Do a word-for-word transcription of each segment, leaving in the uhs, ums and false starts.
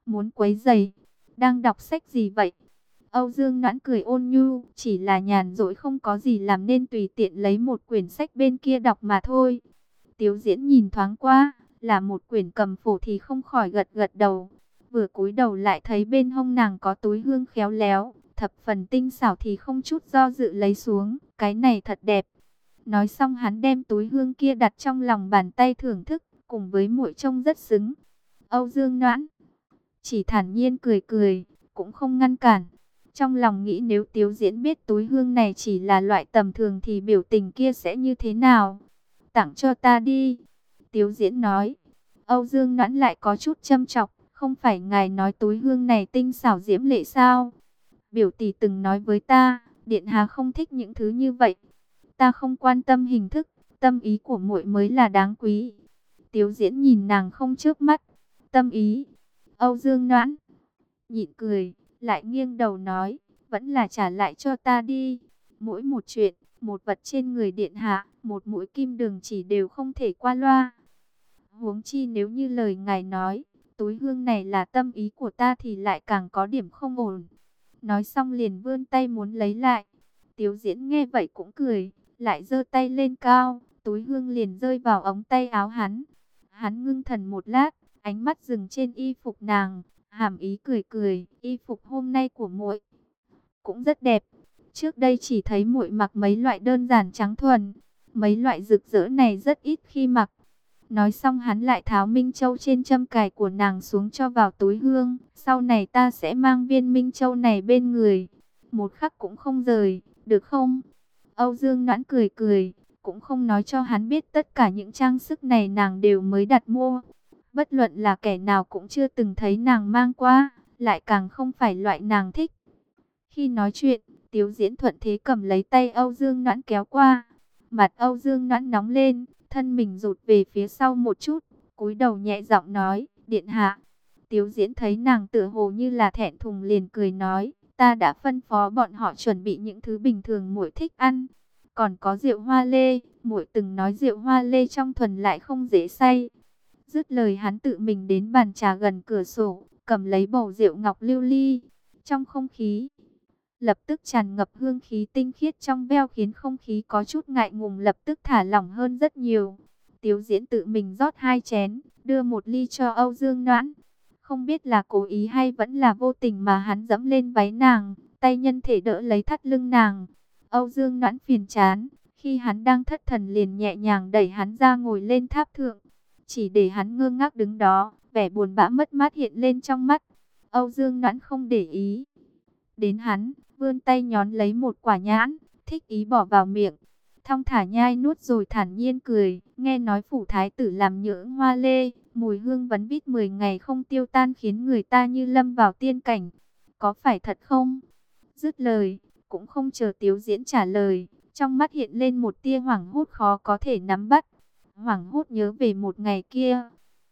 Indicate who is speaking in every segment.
Speaker 1: muốn quấy rầy. Đang đọc sách gì vậy? Âu Dương Noãn cười ôn nhu, chỉ là nhàn rỗi không có gì làm nên tùy tiện lấy một quyển sách bên kia đọc mà thôi. Tiếu Diễn nhìn thoáng qua, là một quyển cầm phổ thì không khỏi gật gật đầu. Vừa cúi đầu lại thấy bên hông nàng có túi hương khéo léo, thập phần tinh xảo thì không chút do dự lấy xuống, cái này thật đẹp. Nói xong hắn đem túi hương kia đặt trong lòng bàn tay thưởng thức, cùng với muội trông rất xứng. Âu Dương Noãn chỉ thản nhiên cười cười, cũng không ngăn cản. Trong lòng nghĩ nếu Tiếu Diễn biết túi hương này chỉ là loại tầm thường thì biểu tình kia sẽ như thế nào. Tặng cho ta đi. Tiếu Diễn nói. Âu Dương Noãn lại có chút châm chọc. Không phải ngài nói túi hương này tinh xảo diễm lệ sao? Biểu tỷ từng nói với ta, điện hạ không thích những thứ như vậy. Ta không quan tâm hình thức, tâm ý của muội mới là đáng quý. Tiếu Diễn nhìn nàng không chớp mắt. Tâm ý. Âu Dương Noãn nhịn cười, lại nghiêng đầu nói, vẫn là trả lại cho ta đi. Mỗi một chuyện, một vật trên người điện hạ, một mũi kim đường chỉ đều không thể qua loa. Huống chi nếu như lời ngài nói, túi hương này là tâm ý của ta thì lại càng có điểm không ổn. Nói xong liền vươn tay muốn lấy lại. Tiếu Diễn nghe vậy cũng cười, lại giơ tay lên cao, túi hương liền rơi vào ống tay áo hắn. Hắn ngưng thần một lát, ánh mắt dừng trên y phục nàng, hàm ý cười cười, y phục hôm nay của muội cũng rất đẹp. Trước đây chỉ thấy muội mặc mấy loại đơn giản trắng thuần, mấy loại rực rỡ này rất ít khi mặc. Nói xong hắn lại tháo minh châu trên châm cài của nàng xuống cho vào túi hương. Sau này ta sẽ mang viên minh châu này bên người, một khắc cũng không rời, được không? Âu Dương Noãn cười cười, cũng không nói cho hắn biết tất cả những trang sức này nàng đều mới đặt mua. Bất luận là kẻ nào cũng chưa từng thấy nàng mang qua, lại càng không phải loại nàng thích. Khi nói chuyện, Tiếu Diễn thuận thế cầm lấy tay Âu Dương Noãn kéo qua. Mặt Âu Dương Noãn nóng lên, thân mình rụt về phía sau một chút, cúi đầu nhẹ giọng nói, điện hạ. Tiếu Diễn thấy nàng tựa hồ như là thẹn thùng liền cười nói, ta đã phân phó bọn họ chuẩn bị những thứ bình thường muội thích ăn. Còn có rượu hoa lê, muội từng nói rượu hoa lê trong thuần lại không dễ say. Dứt lời hắn tự mình đến bàn trà gần cửa sổ, cầm lấy bầu rượu ngọc lưu ly. Trong không khí lập tức tràn ngập hương khí tinh khiết trong veo, khiến không khí có chút ngại ngùng lập tức thả lỏng hơn rất nhiều. Tiếu Diễn tự mình rót hai chén, đưa một ly cho Âu Dương Noãn. Không biết là cố ý hay vẫn là vô tình mà hắn dẫm lên váy nàng, tay nhân thể đỡ lấy thắt lưng nàng. Âu Dương Noãn phiền chán, khi hắn đang thất thần liền nhẹ nhàng đẩy hắn ra ngồi lên tháp thượng. Chỉ để hắn ngơ ngác đứng đó, vẻ buồn bã mất mát hiện lên trong mắt. Âu Dương Noãn không để ý đến hắn, vươn tay nhón lấy một quả nhãn, thích ý bỏ vào miệng. Thong thả nhai nuốt rồi thản nhiên cười, nghe nói phủ thái tử làm nhưỡng hoa lê, mùi hương vấn vít mười ngày không tiêu tan khiến người ta như lâm vào tiên cảnh. Có phải thật không? Dứt lời, cũng không chờ Tiếu Diễn trả lời, trong mắt hiện lên một tia hoảng hốt khó có thể nắm bắt. Hoảng hốt nhớ về một ngày kia.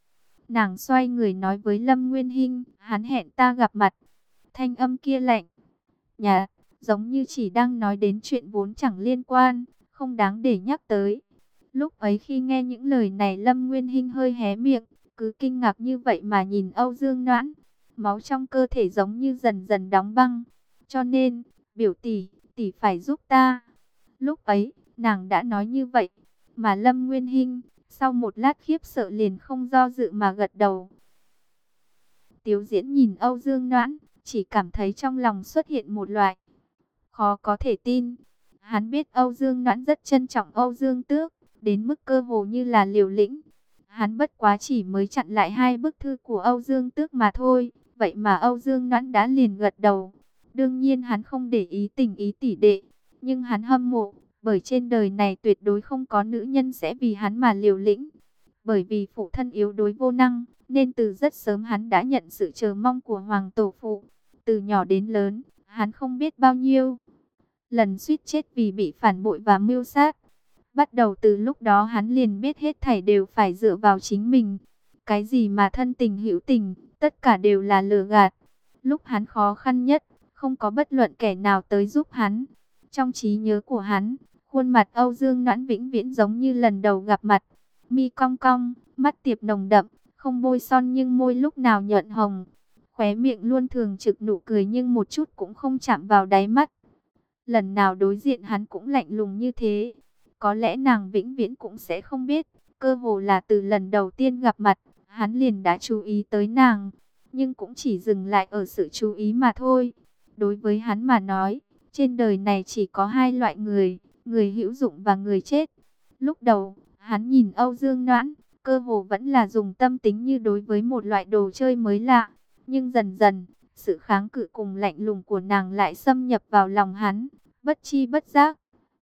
Speaker 1: Nàng xoay người nói với Lâm Nguyên Hinh, hắn hẹn ta gặp mặt. Thanh âm kia lạnh nhạt, giống như chỉ đang nói đến chuyện vốn chẳng liên quan, không đáng để nhắc tới. Lúc ấy khi nghe những lời này Lâm Nguyên Hinh hơi hé miệng, cứ kinh ngạc như vậy mà nhìn Âu Dương Noãn. Máu trong cơ thể giống như dần dần đóng băng. Cho nên, biểu tỷ, tỷ phải giúp ta. Lúc ấy, nàng đã nói như vậy, mà Lâm Nguyên Hinh sau một lát khiếp sợ liền không do dự mà gật đầu. Tiếu Diễn nhìn Âu Dương Noãn, chỉ cảm thấy trong lòng xuất hiện một loại khó có thể tin. Hắn biết Âu Dương Noãn rất trân trọng Âu Dương Tước, đến mức cơ hồ như là liều lĩnh. Hắn bất quá chỉ mới chặn lại hai bức thư của Âu Dương Tước mà thôi, vậy mà Âu Dương Noãn đã liền gật đầu. Đương nhiên hắn không để ý tình ý tỷ đệ, nhưng hắn hâm mộ, bởi trên đời này tuyệt đối không có nữ nhân sẽ vì hắn mà liều lĩnh. Bởi vì phụ thân yếu đuối vô năng, nên từ rất sớm hắn đã nhận sự chờ mong của hoàng tổ phụ. Từ nhỏ đến lớn, hắn không biết bao nhiêu lần suýt chết vì bị phản bội và mưu sát. Bắt đầu từ lúc đó hắn liền biết hết thảy đều phải dựa vào chính mình. Cái gì mà thân tình hữu tình, tất cả đều là lừa gạt. Lúc hắn khó khăn nhất, không có bất luận kẻ nào tới giúp hắn. Trong trí nhớ của hắn, khuôn mặt Âu Dương Noãn vĩnh viễn giống như lần đầu gặp mặt. Mi cong cong, mắt tiệp nồng đậm, không bôi son nhưng môi lúc nào nhuận hồng. khóe miệng luôn thường trực nụ cười nhưng một chút cũng không chạm vào đáy mắt. Lần nào đối diện hắn cũng lạnh lùng như thế. Có lẽ nàng vĩnh viễn cũng sẽ không biết, cơ hồ là từ lần đầu tiên gặp mặt, hắn liền đã chú ý tới nàng, nhưng cũng chỉ dừng lại ở sự chú ý mà thôi. Đối với hắn mà nói, trên đời này chỉ có hai loại người, người hữu dụng và người chết. Lúc đầu, hắn nhìn Âu Dương Noãn, cơ hồ vẫn là dùng tâm tính như đối với một loại đồ chơi mới lạ. Nhưng dần dần, sự kháng cự cùng lạnh lùng của nàng lại xâm nhập vào lòng hắn, bất chi bất giác.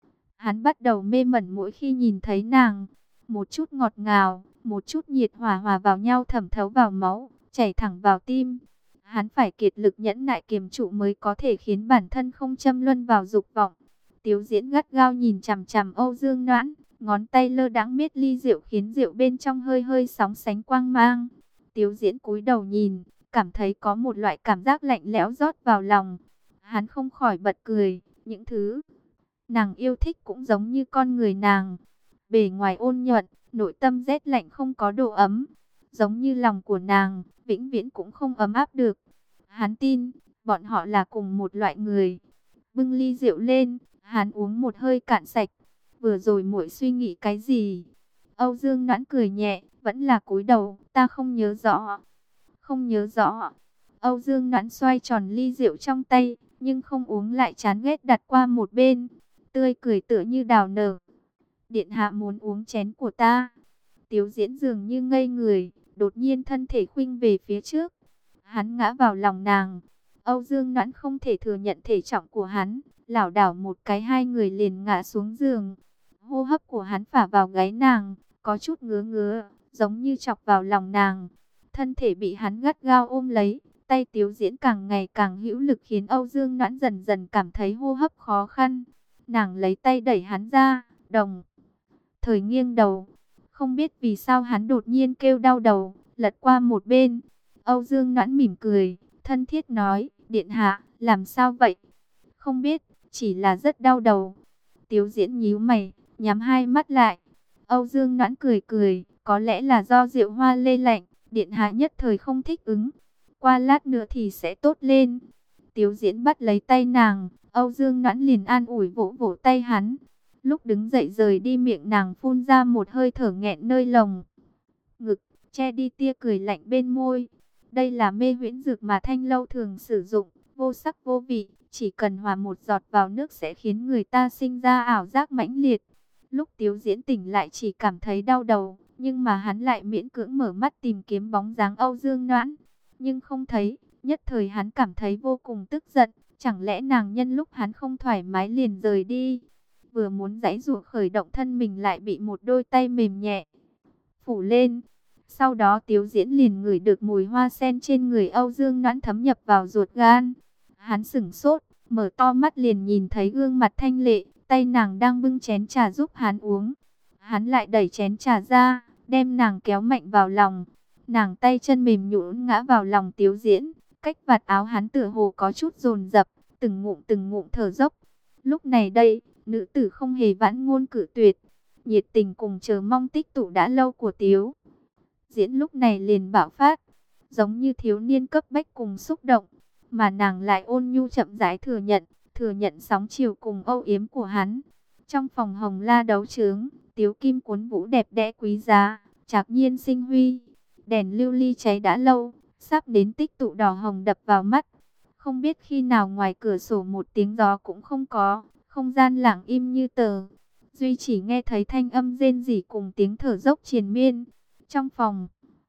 Speaker 1: Hắn bắt đầu mê mẩn mỗi khi nhìn thấy nàng, một chút ngọt ngào, một chút nhiệt hòa hòa vào nhau thẩm thấu vào máu, chảy thẳng vào tim. Hắn phải kiệt lực nhẫn nại kiềm trụ mới có thể khiến bản thân không châm luân vào dục vọng. Tiếu Diễn gắt gao nhìn chằm chằm Âu Dương Noãn, ngón tay lơ đãng miết ly rượu khiến rượu bên trong hơi hơi sóng sánh quang mang. Tiếu Diễn cúi đầu nhìn, cảm thấy có một loại cảm giác lạnh lẽo rót vào lòng. Hắn không khỏi bật cười, những thứ nàng yêu thích cũng giống như con người nàng. Bề ngoài ôn nhuận, nội tâm rét lạnh không có độ ấm. Giống như lòng của nàng, vĩnh viễn cũng không ấm áp được. Hắn tin, bọn họ là cùng một loại người. Bưng ly rượu lên, hắn uống một hơi cạn sạch. Vừa rồi muội suy nghĩ cái gì? Âu Dương Noãn cười nhẹ, vẫn là cúi đầu, ta không nhớ rõ. Không nhớ rõ. Âu Dương Noãn xoay tròn ly rượu trong tay, nhưng không uống lại chán ghét đặt qua một bên. Tươi cười tựa như đào nở. Điện hạ muốn uống chén của ta. Tiếu Diễn dường như ngây người, đột nhiên thân thể khuynh về phía trước. Hắn ngã vào lòng nàng. Âu Dương Noãn không thể thừa nhận thể trọng của hắn, lảo đảo một cái hai người liền ngã xuống giường. Hô hấp của hắn phả vào gáy nàng, có chút ngứa ngứa, giống như chọc vào lòng nàng. Thân thể bị hắn gắt gao ôm lấy, tay Tiếu Diễn càng ngày càng hữu lực khiến Âu Dương Noãn dần dần cảm thấy hô hấp khó khăn. Nàng lấy tay đẩy hắn ra, đồng thời nghiêng đầu. Không biết vì sao hắn đột nhiên kêu đau đầu, lật qua một bên. Âu Dương Noãn mỉm cười, thân thiết nói, điện hạ, làm sao vậy? Không biết, chỉ là rất đau đầu. Tiếu Diễn nhíu mày, nhắm hai mắt lại. Âu Dương Noãn cười cười, có lẽ là do rượu hoa lê lạnh, điện hạ nhất thời không thích ứng. Qua lát nữa thì sẽ tốt lên. Tiếu Diễn bắt lấy tay nàng, Âu Dương Noãn liền an ủi vỗ vỗ tay hắn. Lúc đứng dậy rời đi miệng nàng phun ra một hơi thở nghẹn nơi lồng ngực, che đi tia cười lạnh bên môi. Đây là mê huyễn dược mà Thanh Lâu thường sử dụng, vô sắc vô vị, chỉ cần hòa một giọt vào nước sẽ khiến người ta sinh ra ảo giác mãnh liệt. Lúc Tiếu Diễn tỉnh lại chỉ cảm thấy đau đầu, nhưng mà hắn lại miễn cưỡng mở mắt tìm kiếm bóng dáng Âu Dương Noãn, nhưng không thấy. Nhất thời hắn cảm thấy vô cùng tức giận, chẳng lẽ nàng nhân lúc hắn không thoải mái liền rời đi. Vừa muốn giãy giụa khởi động thân mình lại bị một đôi tay mềm nhẹ phủ lên. Sau đó Tiếu Diễn liền ngửi được mùi hoa sen trên người Âu Dương Noãn thấm nhập vào ruột gan. Hắn sửng sốt, mở to mắt liền nhìn thấy gương mặt thanh lệ, tay nàng đang bưng chén trà giúp hắn uống. Hắn lại đẩy chén trà ra, đem nàng kéo mạnh vào lòng. Nàng tay chân mềm nhũn ngã vào lòng Tiếu Diễn, cách vạt áo hắn tựa hồ có chút dồn dập, từng ngụm từng ngụm thở dốc. Lúc này đây, nữ tử không hề vãn ngôn cự tuyệt, nhiệt tình cùng chờ mong tích tụ đã lâu của Tiếu Diễn lúc này liền bạo phát, giống như thiếu niên cấp bách cùng xúc động, mà nàng lại ôn nhu chậm rãi thừa nhận, thừa nhận sóng chiều cùng âu yếm của hắn. Trong phòng hồng la đấu trướng, Tiếu kim cuốn vũ đẹp đẽ quý giá, trạc nhiên sinh huy, đèn lưu ly cháy đã lâu, sắp đến tích tụ đỏ hồng đập vào mắt. Không biết khi nào ngoài cửa sổ một tiếng gió cũng không có, không gian lặng im như tờ. Duy chỉ nghe thấy thanh âm rên rỉ cùng tiếng thở dốc triền miên. Trong phòng,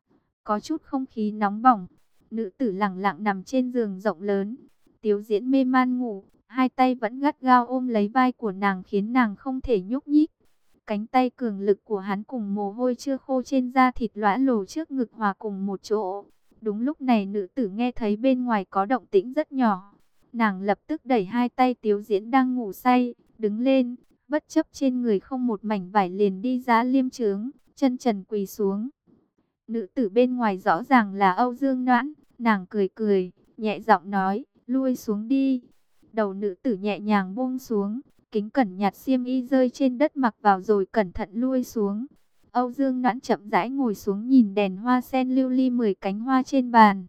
Speaker 1: có chút không khí nóng bỏng. Nữ tử lặng lặng nằm trên giường rộng lớn. Tiếu Diễn mê man ngủ, hai tay vẫn gắt gao ôm lấy vai của nàng khiến nàng không thể nhúc nhích. Cánh tay cường lực của hắn cùng mồ hôi chưa khô trên da thịt lõa lồ trước ngực hòa cùng một chỗ. Đúng lúc này nữ tử nghe thấy bên ngoài có động tĩnh rất nhỏ. Nàng lập tức đẩy hai tay Tiếu Diễn đang ngủ say, đứng lên, bất chấp trên người không một mảnh vải liền đi ra liêm trướng, chân trần quỳ xuống. Nữ tử bên ngoài rõ ràng là Âu Dương Noãn, nàng cười cười, nhẹ giọng nói, lui xuống đi. Đầu nữ tử nhẹ nhàng buông xuống, kính cẩn nhặt xiêm y rơi trên đất mặc vào rồi cẩn thận lui xuống. Âu Dương Noãn chậm rãi ngồi xuống nhìn đèn hoa sen lưu ly mười cánh hoa trên bàn.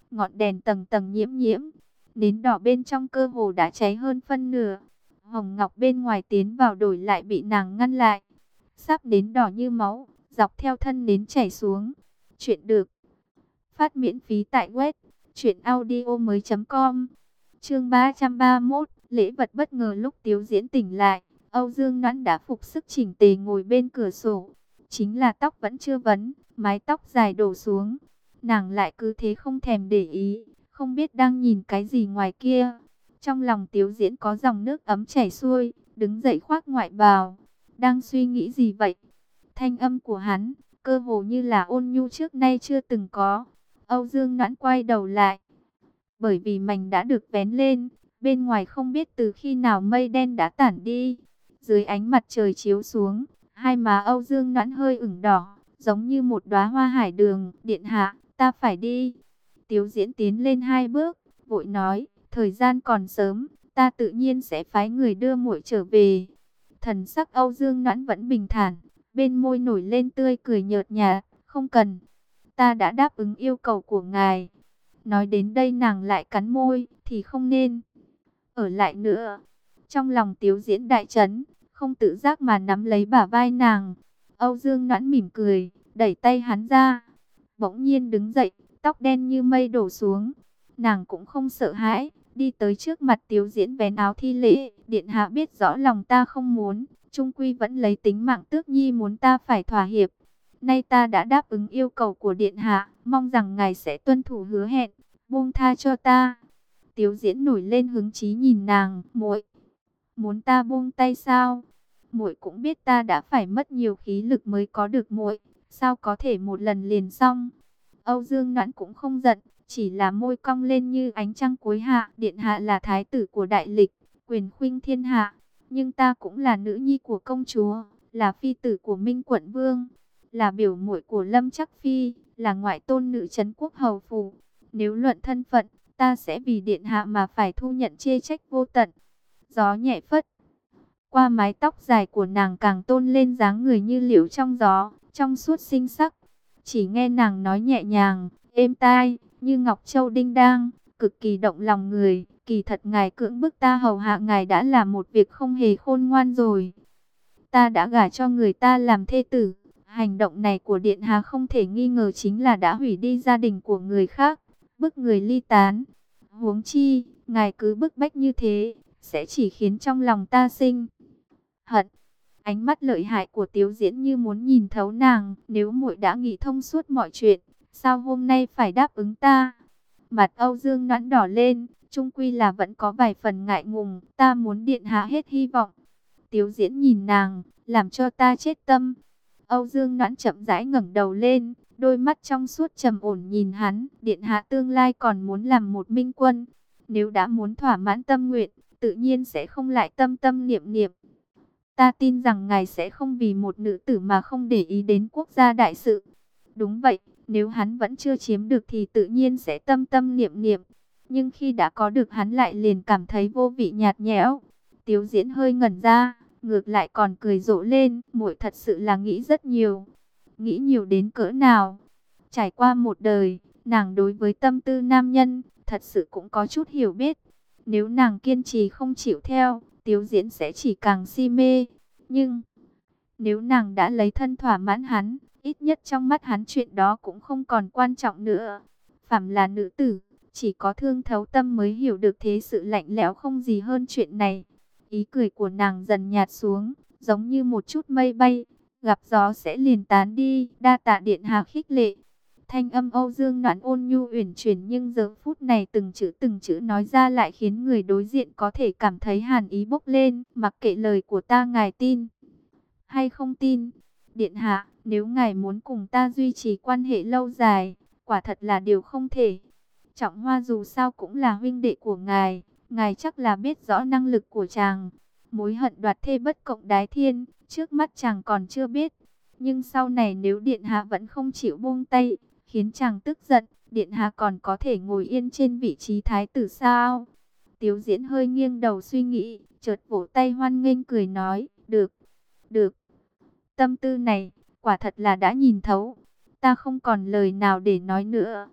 Speaker 1: ngọn đèn tầng tầng nhiễm nhiễm, nến đỏ bên trong cơ hồ đã cháy hơn phân nửa. Hồng ngọc bên ngoài tiến vào đổi lại bị nàng ngăn lại. Sáp nến đỏ như máu, dọc theo thân nến chảy xuống. Chuyện được phát miễn phí tại web truyện audio mới chấm com. Chương ba trăm ba mươi mốt, lễ vật bất ngờ. Lúc Tiếu Diễn tỉnh lại, Âu Dương Noãn đã phục sức chỉnh tề ngồi bên cửa sổ. Chính là tóc vẫn chưa vấn, mái tóc dài đổ xuống. Nàng lại cứ thế không thèm để ý, không biết đang nhìn cái gì ngoài kia. Trong lòng Tiếu Diễn có dòng nước ấm chảy xuôi, đứng dậy khoác ngoại bào. Đang suy nghĩ gì vậy? Thanh âm của hắn, cơ hồ như là ôn nhu trước nay chưa từng có. Âu Dương Noãn quay đầu lại. Bởi vì mảnh đã được vén lên, bên ngoài không biết từ khi nào mây đen đã tản đi. Dưới ánh mặt trời chiếu xuống, hai má Âu Dương Noãn hơi ửng đỏ, giống như một đóa hoa hải đường. Điện hạ, ta phải đi. Tiếu Diễn tiến lên hai bước, vội nói, thời gian còn sớm, ta tự nhiên sẽ phái người đưa muội trở về. Thần sắc Âu Dương Noãn vẫn bình thản, bên môi nổi lên tươi cười nhợt nhạt, không cần, ta đã đáp ứng yêu cầu của ngài. Nói đến đây nàng lại cắn môi, thì không nên ở lại nữa. Trong lòng Tiếu Diễn đại chấn, không tự giác mà nắm lấy bả vai nàng. Âu Dương Noãn mỉm cười, đẩy tay hắn ra, bỗng nhiên đứng dậy, tóc đen như mây đổ xuống. Nàng cũng không sợ hãi, đi tới trước mặt Tiếu Diễn vén áo thi lễ. Điện hạ biết rõ lòng ta không muốn, chung quy vẫn lấy tính mạng Tước Nhi muốn ta phải thỏa hiệp. Nay ta đã đáp ứng yêu cầu của điện hạ, mong rằng ngài sẽ tuân thủ hứa hẹn, buông tha cho ta. Tiếu Diễn nổi lên hứng chí nhìn nàng, muội muốn ta buông tay sao? Muội cũng biết ta đã phải mất nhiều khí lực mới có được muội, sao có thể một lần liền xong? Âu Dương Noãn cũng không giận, chỉ là môi cong lên như ánh trăng cuối hạ. Điện hạ là thái tử của đại lịch, quyền khuynh thiên hạ, nhưng ta cũng là nữ nhi của công chúa, là phi tử của Minh Quận Vương, là biểu muội của Lâm Chắc Phi, là ngoại tôn nữ trấn quốc hầu phủ. Nếu luận thân phận, ta sẽ vì điện hạ mà phải thu nhận chê trách vô tận. Gió nhẹ phất qua mái tóc dài của nàng, càng tôn lên dáng người như liễu trong gió, trong suốt xinh sắc. Chỉ nghe nàng nói nhẹ nhàng, êm tai, như ngọc châu đinh đang, cực kỳ động lòng người. Kỳ thật ngài cưỡng bức ta hầu hạ ngài đã là một việc không hề khôn ngoan rồi. Ta đã gả cho người ta làm thê tử. Hành động này của điện hạ không thể nghi ngờ chính là đã hủy đi gia đình của người khác, bức người ly tán. Huống chi, ngài cứ bức bách như thế, sẽ chỉ khiến trong lòng ta sinh hận. Ánh mắt lợi hại của Tiếu Diễn như muốn nhìn thấu nàng. Nếu muội đã nghĩ thông suốt mọi chuyện, sao hôm nay phải đáp ứng ta? Mặt Âu Dương Noãn đỏ lên, chung quy là vẫn có vài phần ngại ngùng. Ta muốn điện hạ hết hy vọng. Tiếu Diễn nhìn nàng, làm cho ta chết tâm. Âu Dương Noãn chậm rãi ngẩng đầu lên, đôi mắt trong suốt trầm ổn nhìn hắn. Điện hạ tương lai còn muốn làm một minh quân, nếu đã muốn thỏa mãn tâm nguyện, tự nhiên sẽ không lại tâm tâm niệm niệm. Ta tin rằng ngài sẽ không vì một nữ tử mà không để ý đến quốc gia đại sự. Đúng vậy, nếu hắn vẫn chưa chiếm được thì tự nhiên sẽ tâm tâm niệm niệm. Nhưng khi đã có được hắn lại liền cảm thấy vô vị nhạt nhẽo. Tiếu Diễn hơi ngẩn ra, ngược lại còn cười rộ lên. Muội thật sự là nghĩ rất nhiều. Nghĩ nhiều đến cỡ nào? Trải qua một đời, nàng đối với tâm tư nam nhân, thật sự cũng có chút hiểu biết. Nếu nàng kiên trì không chịu theo, Tiếu Diễn sẽ chỉ càng si mê. Nhưng, nếu nàng đã lấy thân thỏa mãn hắn, ít nhất trong mắt hắn chuyện đó cũng không còn quan trọng nữa. Phàm là nữ tử, chỉ có thương thấu tâm mới hiểu được thế sự lạnh lẽo không gì hơn chuyện này. Ý cười của nàng dần nhạt xuống, giống như một chút mây bay, gặp gió sẽ liền tán đi. Đa tạ điện hạ khích lệ. Thanh âm Âu Dương Noãn ôn nhu uyển chuyển, nhưng giờ phút này từng chữ từng chữ nói ra lại khiến người đối diện có thể cảm thấy hàn ý bốc lên. Mặc kệ lời của ta ngài tin hay không tin, điện hạ, nếu ngài muốn cùng ta duy trì quan hệ lâu dài, quả thật là điều không thể. Trọng Hoa dù sao cũng là huynh đệ của ngài, ngài chắc là biết rõ năng lực của chàng. Mối hận đoạt thê bất cộng đái thiên, trước mắt chàng còn chưa biết. Nhưng sau này nếu điện hạ vẫn không chịu buông tay, khiến chàng tức giận, điện hạ còn có thể ngồi yên trên vị trí thái tử sao? Tiếu Diễn hơi nghiêng đầu suy nghĩ, chợt vỗ tay hoan nghênh cười nói, được, được. Tâm tư này, quả thật là đã nhìn thấu. Ta không còn lời nào để nói nữa.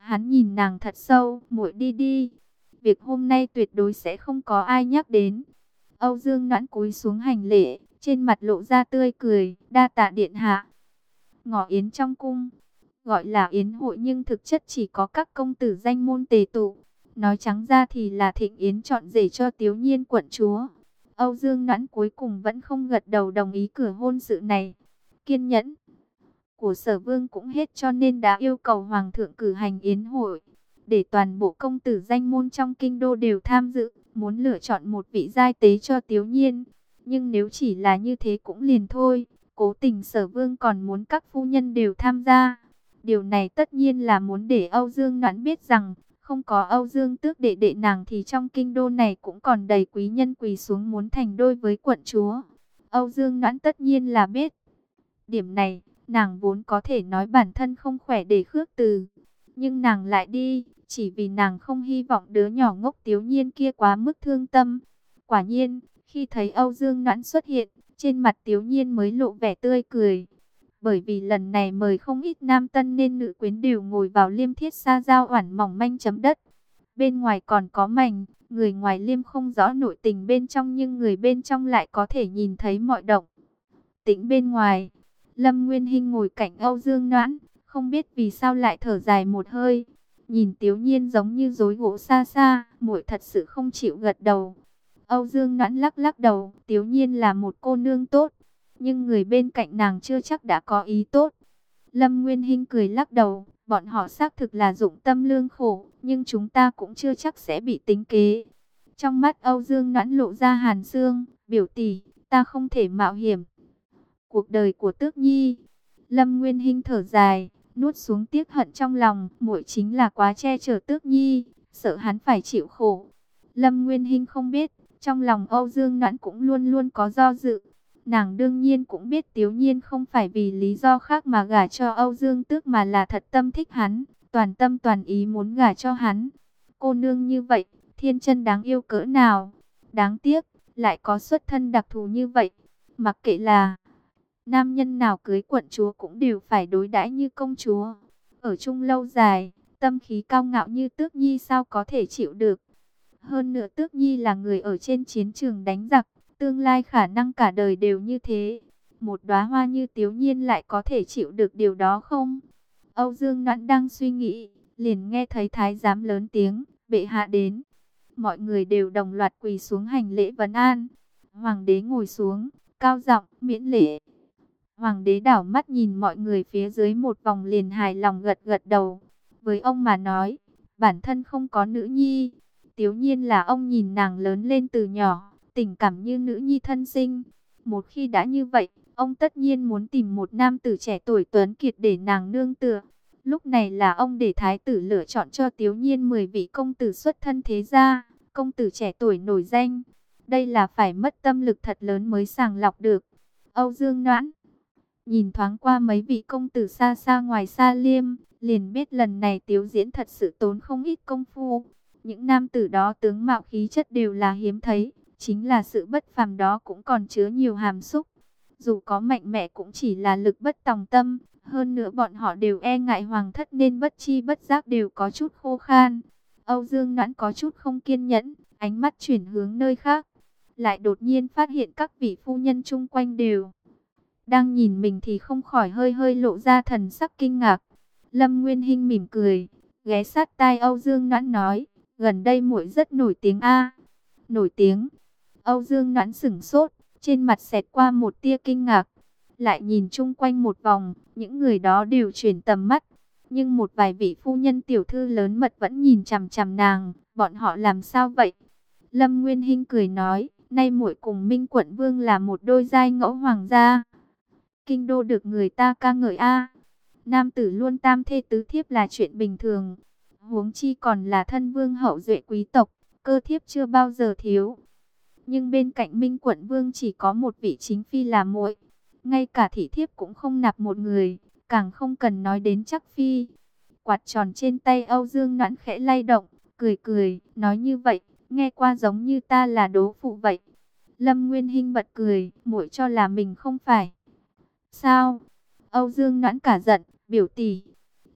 Speaker 1: Hắn nhìn nàng thật sâu, muội đi đi. Việc hôm nay tuyệt đối sẽ không có ai nhắc đến. Âu Dương Noãn cúi xuống hành lễ, trên mặt lộ ra tươi cười, đa tạ điện hạ. Ngọ yến trong cung, gọi là yến hội nhưng thực chất chỉ có các công tử danh môn tề tụ. Nói trắng ra thì là thịnh yến chọn rể cho Tiếu Nhiên quận chúa. Âu Dương Noãn cuối cùng vẫn không gật đầu đồng ý cửa hôn sự này. Kiên nhẫn của Sở Vương cũng hết cho nên đã yêu cầu Hoàng thượng cử hành yến hội, để toàn bộ công tử danh môn trong kinh đô đều tham dự, muốn lựa chọn một vị giai tế cho Tiếu Nhiên. Nhưng nếu chỉ là như thế cũng liền thôi, cố tình Sở Vương còn muốn các phu nhân đều tham gia. Điều này tất nhiên là muốn để Âu Dương Noãn biết rằng, không có Âu Dương Tước đệ đệ nàng thì trong kinh đô này cũng còn đầy quý nhân quỳ xuống muốn thành đôi với quận chúa. Âu Dương Noãn tất nhiên là biết điểm này, nàng vốn có thể nói bản thân không khỏe để khước từ. Nhưng nàng lại đi, chỉ vì nàng không hy vọng đứa nhỏ ngốc Tiếu Nhiên kia quá mức thương tâm. Quả nhiên, khi thấy Âu Dương Noãn xuất hiện, trên mặt Tiếu Nhiên mới lộ vẻ tươi cười. Bởi vì lần này mời không ít nam tân nên nữ quyến đều ngồi vào liêm thiết sa giao oản mỏng manh chấm đất. Bên ngoài còn có mảnh, người ngoài liêm không rõ nội tình bên trong nhưng người bên trong lại có thể nhìn thấy mọi động tĩnh bên ngoài. Lâm Nguyên Hinh ngồi cạnh Âu Dương Noãn, không biết vì sao lại thở dài một hơi. Nhìn Tiếu Nhiên giống như rối gỗ xa xa, muội thật sự không chịu gật đầu. Âu Dương Noãn lắc lắc đầu, Tiếu Nhiên là một cô nương tốt, nhưng người bên cạnh nàng chưa chắc đã có ý tốt. Lâm Nguyên Hinh cười lắc đầu, bọn họ xác thực là dụng tâm lương khổ, nhưng chúng ta cũng chưa chắc sẽ bị tính kế. Trong mắt Âu Dương Noãn lộ ra hàn xương, biểu tỷ, ta không thể mạo hiểm cuộc đời của Tước Nhi. Lâm Nguyên Hinh thở dài, nuốt xuống tiếc hận trong lòng, muội chính là quá che chở Tước Nhi, sợ hắn phải chịu khổ. Lâm Nguyên Hinh không biết, trong lòng Âu Dương Noãn cũng luôn luôn có do dự. Nàng đương nhiên cũng biết Tiếu Nhiên không phải vì lý do khác mà gả cho Âu Dương Tước mà là thật tâm thích hắn, toàn tâm toàn ý muốn gả cho hắn. Cô nương như vậy, thiên chân đáng yêu cỡ nào. Đáng tiếc, lại có xuất thân đặc thù như vậy. Mặc kệ là nam nhân nào cưới quận chúa cũng đều phải đối đãi như công chúa. Ở chung lâu dài, tâm khí cao ngạo như Tước Nhi sao có thể chịu được. Hơn nữa Tước Nhi là người ở trên chiến trường đánh giặc, tương lai khả năng cả đời đều như thế. Một đóa hoa như Tiếu Nhiên lại có thể chịu được điều đó không? Âu Dương Noãn đang suy nghĩ, liền nghe thấy thái giám lớn tiếng, bệ hạ đến. Mọi người đều đồng loạt quỳ xuống hành lễ vấn an. Hoàng đế ngồi xuống, cao giọng miễn lễ. Hoàng đế đảo mắt nhìn mọi người phía dưới một vòng liền hài lòng gật gật đầu. Với ông mà nói, bản thân không có nữ nhi. Tiếu Nhiên là ông nhìn nàng lớn lên từ nhỏ, tình cảm như nữ nhi thân sinh. Một khi đã như vậy, ông tất nhiên muốn tìm một nam tử trẻ tuổi tuấn kiệt để nàng nương tựa. Lúc này là ông để thái tử lựa chọn cho Tiếu Nhiên mười vị công tử xuất thân thế gia, công tử trẻ tuổi nổi danh. Đây là phải mất tâm lực thật lớn mới sàng lọc được. Âu Dương Noãn nhìn thoáng qua mấy vị công tử xa xa ngoài Sa Liêm, liền biết lần này Tiếu diễn thật sự tốn không ít công phu. Những nam tử đó tướng mạo khí chất đều là hiếm thấy, chính là sự bất phàm đó cũng còn chứa nhiều hàm xúc. Dù có mạnh mẽ cũng chỉ là lực bất tòng tâm, hơn nữa bọn họ đều e ngại hoàng thất nên bất chi bất giác đều có chút khô khan. Âu Dương Noãn có chút không kiên nhẫn, ánh mắt chuyển hướng nơi khác, lại đột nhiên phát hiện các vị phu nhân chung quanh đều đang nhìn mình thì không khỏi hơi hơi lộ ra thần sắc kinh ngạc. Lâm Nguyên Hinh mỉm cười, ghé sát tai Âu Dương Noãn nói, gần đây muội rất nổi tiếng a. Nổi tiếng? Âu Dương Noãn sững sốt, trên mặt xẹt qua một tia kinh ngạc, lại nhìn chung quanh một vòng, những người đó đều chuyển tầm mắt, nhưng một vài vị phu nhân tiểu thư lớn mật vẫn nhìn chằm chằm nàng, bọn họ làm sao vậy? Lâm Nguyên Hinh cười nói, nay muội cùng Minh Quận Vương là một đôi giai ngẫu hoàng gia. Kinh đô được người ta ca ngợi a. Nam tử luôn tam thê tứ thiếp là chuyện bình thường, huống chi còn là thân vương hậu duệ quý tộc, cơ thiếp chưa bao giờ thiếu. Nhưng bên cạnh Minh Quận Vương chỉ có một vị chính phi là muội, ngay cả thị thiếp cũng không nạp một người, càng không cần nói đến chắc phi. Quạt tròn trên tay Âu Dương Noãn khẽ lay động, cười cười, nói như vậy, nghe qua giống như ta là đố phụ vậy. Lâm Nguyên Hinh bật cười, muội cho là mình không phải. Sao? Âu Dương Noãn cả giận, biểu tỷ.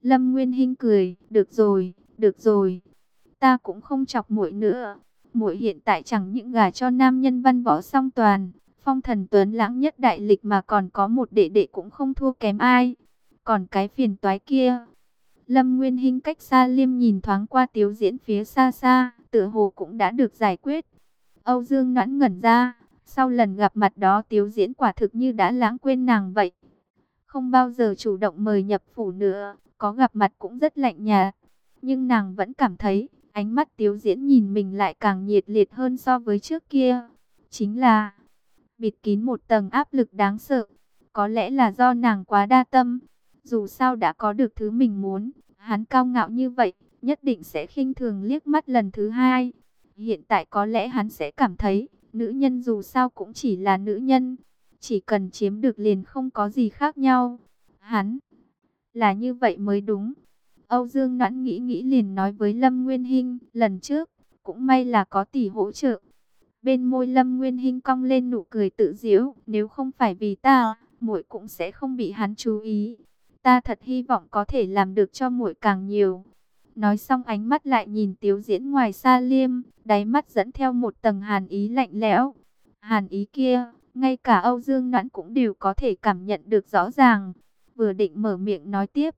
Speaker 1: Lâm Nguyên Hinh cười, được rồi, được rồi, ta cũng không chọc muội nữa. Muội hiện tại chẳng những gả cho nam nhân văn võ song toàn, phong thần tuấn lãng nhất đại lịch mà còn có một đệ đệ cũng không thua kém ai. Còn cái phiền toái kia. Lâm Nguyên Hinh cách xa liêm nhìn thoáng qua Tiếu Diễn phía xa xa, tựa hồ cũng đã được giải quyết. Âu Dương Noãn ngẩn ra, sau lần gặp mặt đó Tiếu Diễn quả thực như đã lãng quên nàng vậy. Không bao giờ chủ động mời nhập phủ nữa, có gặp mặt cũng rất lạnh nhạt. Nhưng nàng vẫn cảm thấy, ánh mắt Tiếu Diễn nhìn mình lại càng nhiệt liệt hơn so với trước kia. Chính là bịt kín một tầng áp lực đáng sợ. Có lẽ là do nàng quá đa tâm. Dù sao đã có được thứ mình muốn, hắn cao ngạo như vậy, nhất định sẽ khinh thường liếc mắt lần thứ hai. Hiện tại có lẽ hắn sẽ cảm thấy, nữ nhân dù sao cũng chỉ là nữ nhân. Chỉ cần chiếm được liền không có gì khác nhau. Hắn là như vậy mới đúng. Âu Dương Noãn nghĩ nghĩ liền nói với Lâm Nguyên Hinh, lần trước, cũng may là có tỷ hỗ trợ. Bên môi Lâm Nguyên Hinh cong lên nụ cười tự giễu, nếu không phải vì ta, muội cũng sẽ không bị hắn chú ý. Ta thật hy vọng có thể làm được cho muội càng nhiều. Nói xong ánh mắt lại nhìn Tiếu Diễn ngoài xa liêm, đáy mắt dẫn theo một tầng hàn ý lạnh lẽo. Hàn ý kia, ngay cả Âu Dương Noãn cũng đều có thể cảm nhận được rõ ràng. Vừa định mở miệng nói tiếp,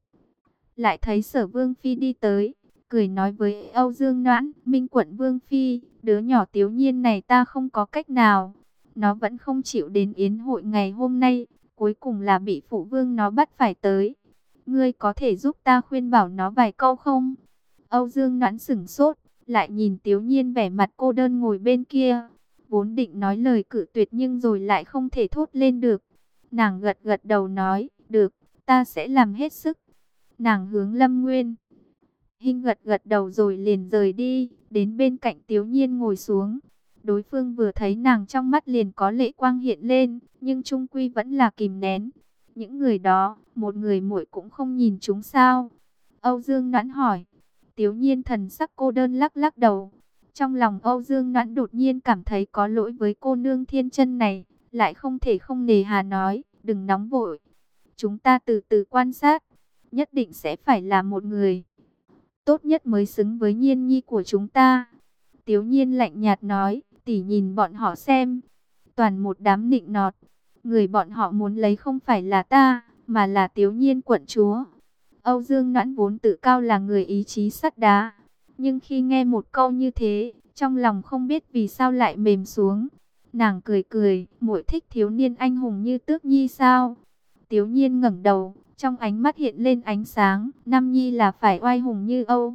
Speaker 1: lại thấy Sở Vương Phi đi tới, cười nói với Âu Dương Noãn, Minh Quận Vương Phi, đứa nhỏ Tiếu Nhiên này ta không có cách nào. Nó vẫn không chịu đến yến hội ngày hôm nay, cuối cùng là bị phụ vương nó bắt phải tới. Ngươi có thể giúp ta khuyên bảo nó vài câu không? Âu Dương Noãn sửng sốt, lại nhìn Tiếu Nhiên vẻ mặt cô đơn ngồi bên kia. Vốn định nói lời cự tuyệt nhưng rồi lại không thể thốt lên được. Nàng gật gật đầu nói, được, ta sẽ làm hết sức. Nàng hướng Lâm Nguyên Hinh gật gật đầu rồi liền rời đi, đến bên cạnh Tiếu Nhiên ngồi xuống. Đối phương vừa thấy nàng trong mắt liền có lệ quang hiện lên, nhưng trung quy vẫn là kìm nén. Những người đó, một người muội cũng không nhìn chúng sao? Âu Dương Noãn hỏi. Tiếu Nhiên thần sắc cô đơn lắc lắc đầu. Trong lòng Âu Dương Noãn đột nhiên cảm thấy có lỗi với cô nương thiên chân này, lại không thể không nề hà nói, đừng nóng vội. Chúng ta từ từ quan sát, nhất định sẽ phải là một người tốt nhất mới xứng với Nhiên nhi của chúng ta. Tiếu Nhiên lạnh nhạt nói, tỷ nhìn bọn họ xem, toàn một đám nịnh nọt. Người bọn họ muốn lấy không phải là ta, mà là Tiếu Nhiên quận chúa. Âu Dương Noãn vốn tự cao là người ý chí sắt đá, nhưng khi nghe một câu như thế, trong lòng không biết vì sao lại mềm xuống. Nàng cười cười, muội thích thiếu niên anh hùng như Tước Nhi sao? Tiếu Nhiên ngẩng đầu, trong ánh mắt hiện lên ánh sáng, Nam Nhi là phải oai hùng như Âu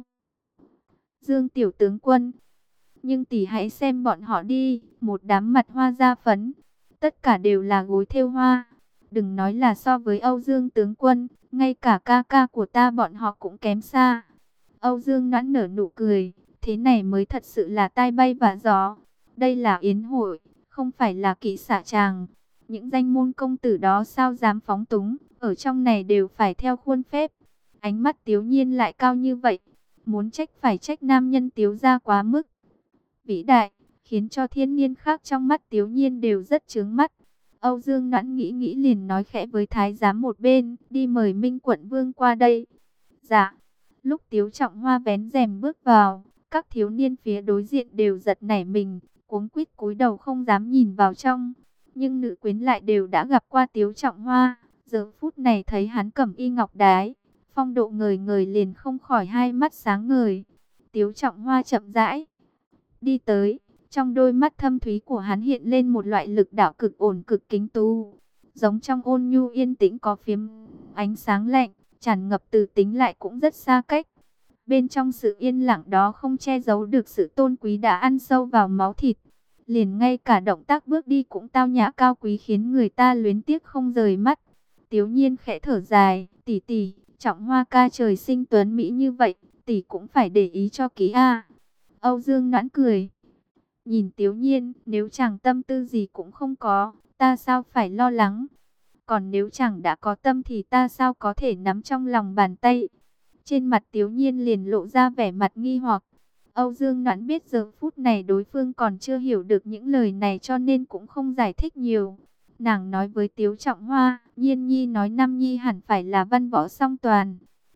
Speaker 1: Dương tiểu tướng quân. Nhưng tỷ hãy xem bọn họ đi, một đám mặt hoa da phấn, tất cả đều là gối thêu hoa. Đừng nói là so với Âu Dương tướng quân, ngay cả ca ca của ta bọn họ cũng kém xa. Âu Dương Noãn nở nụ cười, thế này mới thật sự là tai bay vạ gió. Đây là yến hội, không phải là kỵ xạ tràng. Những danh môn công tử đó sao dám phóng túng, ở trong này đều phải theo khuôn phép. Ánh mắt Tiếu Nhiên lại cao như vậy, muốn trách phải trách nam nhân Tiếu gia quá mức vĩ đại, khiến cho thiên niên khác trong mắt Tiếu Nhiên đều rất chướng mắt. Âu Dương Noãn nghĩ nghĩ liền nói khẽ với thái giám một bên, đi mời Minh Quận Vương qua đây. Dạ. Lúc Tiếu Trọng Hoa vén rèm bước vào, các thiếu niên phía đối diện đều giật nảy mình, cuống quýt cúi đầu không dám nhìn vào trong. Nhưng nữ quyến lại đều đã gặp qua Tiếu Trọng Hoa, giờ phút này thấy hắn cẩm y ngọc đái, phong độ ngời ngời liền không khỏi hai mắt sáng ngời. Tiếu Trọng Hoa chậm rãi đi tới, trong đôi mắt thâm thúy của hắn hiện lên một loại lực đạo cực ổn cực kính tú, giống trong ôn nhu yên tĩnh có phiếm ánh sáng lạnh, tràn ngập từ tính lại cũng rất xa cách. Bên trong sự yên lặng đó không che giấu được sự tôn quý đã ăn sâu vào máu thịt. Liền ngay cả động tác bước đi cũng tao nhã cao quý khiến người ta luyến tiếc không rời mắt. Tiếu Nhiên khẽ thở dài, tỷ tỷ, Trọng Hoa ca trời sinh tuấn mỹ như vậy, tỷ cũng phải để ý cho kỹ a. Âu Dương Noãn cười, nhìn Tiếu Nhiên, nếu chàng tâm tư gì cũng không có, ta sao phải lo lắng. Còn nếu chàng đã có tâm thì ta sao có thể nắm trong lòng bàn tay. Trên mặt Tiếu Nhiên liền lộ ra vẻ mặt nghi hoặc. Âu Dương Noãn biết giờ phút này đối phương còn chưa hiểu được những lời này cho nên cũng không giải thích nhiều. Nàng nói với Tiếu Trọng Hoa, Nhiên nhi nói Nam nhi hẳn phải là văn võ song toàn.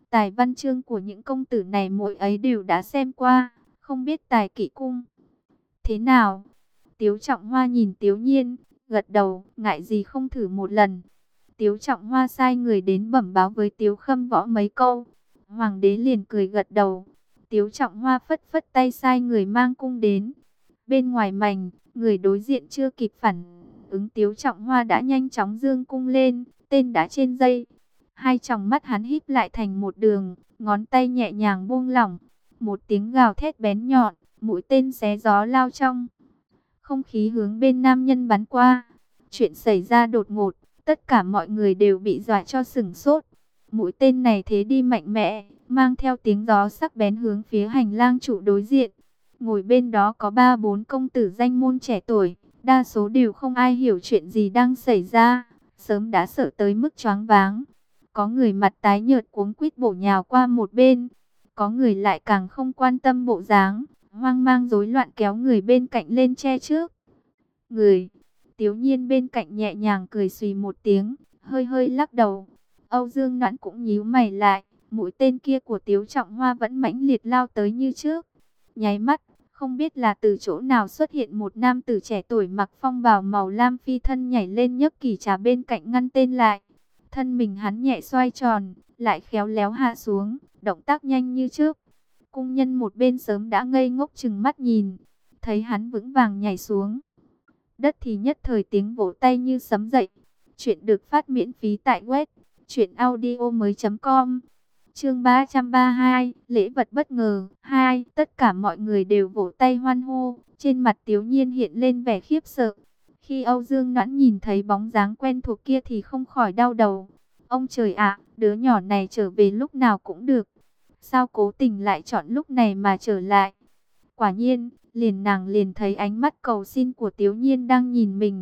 Speaker 1: Tài văn chương của những công tử này mỗi ấy đều đã xem qua, không biết tài kỹ cung thế nào. Tiếu Trọng Hoa nhìn Tiếu Nhiên, gật đầu, ngại gì không thử một lần. Tiếu Trọng Hoa sai người đến bẩm báo với Tiếu Khâm Võ mấy câu. Hoàng đế liền cười gật đầu. Tiếu Trọng Hoa phất phất tay sai người mang cung đến. Bên ngoài mành, người đối diện chưa kịp phản ứng, Tiếu Trọng Hoa đã nhanh chóng giương cung lên, tên đã trên dây. Hai tròng mắt hắn híp lại thành một đường, ngón tay nhẹ nhàng buông lỏng. Một tiếng gào thét bén nhọn, mũi tên xé gió lao trong không khí hướng bên nam nhân bắn qua. Chuyện xảy ra đột ngột, tất cả mọi người đều bị dọa cho sửng sốt. Mũi tên này thế đi mạnh mẽ, mang theo tiếng gió sắc bén hướng phía hành lang trụ đối diện. Ngồi bên đó có ba bốn công tử danh môn trẻ tuổi, đa số đều không ai hiểu chuyện gì đang xảy ra, sớm đã sợ tới mức choáng váng. Có người mặt tái nhợt cuống quýt bổ nhào qua một bên, có người lại càng không quan tâm bộ dáng, hoang mang rối loạn kéo người bên cạnh lên che trước người. Tiếu Nhiên bên cạnh nhẹ nhàng cười xùy một tiếng, hơi hơi lắc đầu. Âu Dương Noãn cũng nhíu mày lại, mũi tên kia của Tiếu Trọng Hoa vẫn mãnh liệt lao tới như trước. Nháy mắt, không biết là từ chỗ nào xuất hiện một nam tử trẻ tuổi mặc phong bào màu lam phi thân nhảy lên nhấc kỷ trà bên cạnh ngăn tên lại. Thân mình hắn nhẹ xoay tròn, lại khéo léo hạ xuống, động tác nhanh như trước. Cung nhân một bên sớm đã ngây ngốc chừng mắt nhìn, thấy hắn vững vàng nhảy xuống đất thì nhất thời tiếng vỗ tay như sấm dậy. Chuyện được phát miễn phí tại web truyện audio mới chấm com. Chương ba trăm ba mươi hai, lễ vật bất ngờ hai. Tất cả mọi người đều vỗ tay hoan hô, trên mặt Tiếu Nhiên hiện lên vẻ khiếp sợ. Khi Âu Dương Noãn nhìn thấy bóng dáng quen thuộc kia thì không khỏi đau đầu. Ông trời ạ, đứa nhỏ này trở về lúc nào cũng được, sao cố tình lại chọn lúc này mà trở lại? Quả nhiên, liền nàng liền thấy ánh mắt cầu xin của Tiếu Nhiên đang nhìn mình.